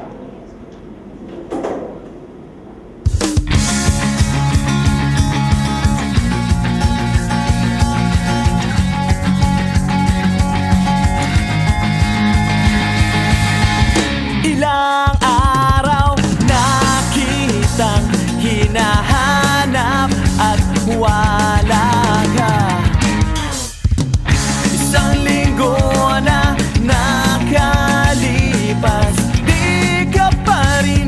Ilang araw na kitang hinahanap at wala ka. Isang linggo na nakalipas, di ka pa rin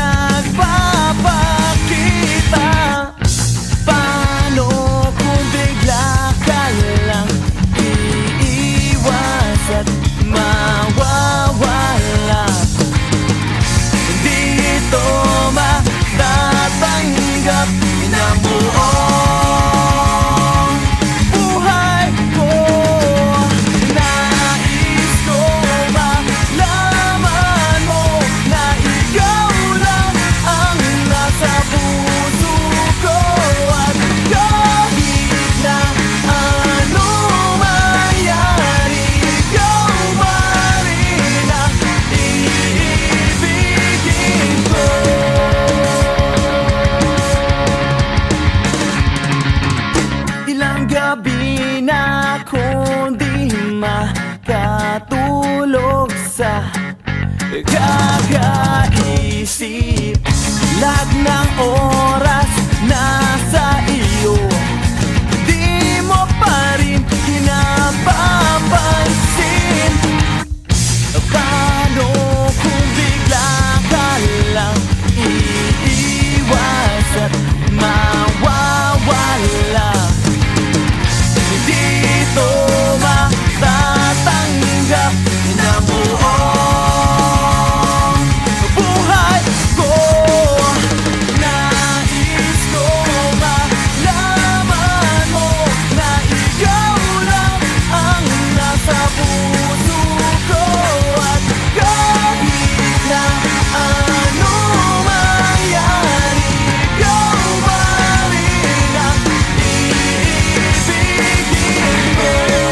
nagpapakita. Paano kung bigla ka lang iiwas at mawawala? Hindi ito matatanggap na buong buhay ko. Nais ko malaman mo na ikaw lang ang nasa puso ko. At kahit na ano mangyari, ikaw pa rin ang iibigin ko. Ilang gabi na akong di makatulog sa kakaisip. Lahat ng oras nasa iyo, di mo pa rin pinapapansin. Paano kung bigla ka lang iiwas at mawawala? Hindi ito matatanggap na buong buhay ko. Nais ko malaman mo na ikaw lang ang nasa puso ko. At kahit na ano mangyari, ikaw pa rin ang iibigin ko.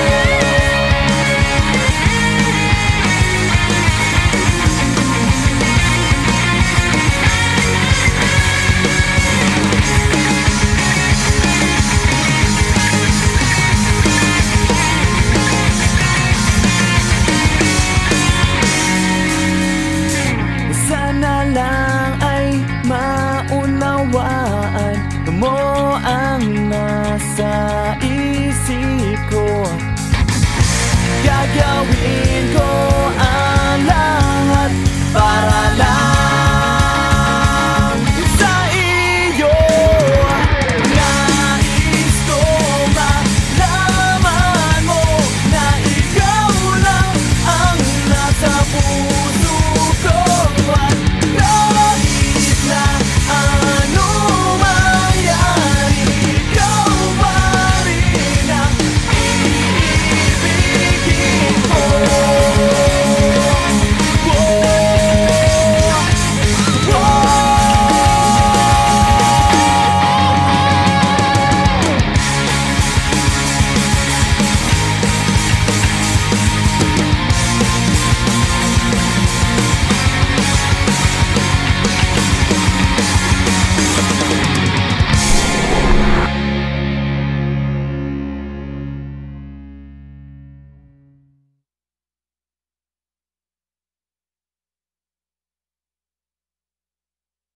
Sana lang ay maunawaan mo ang nasa isip ko. Gagawin ko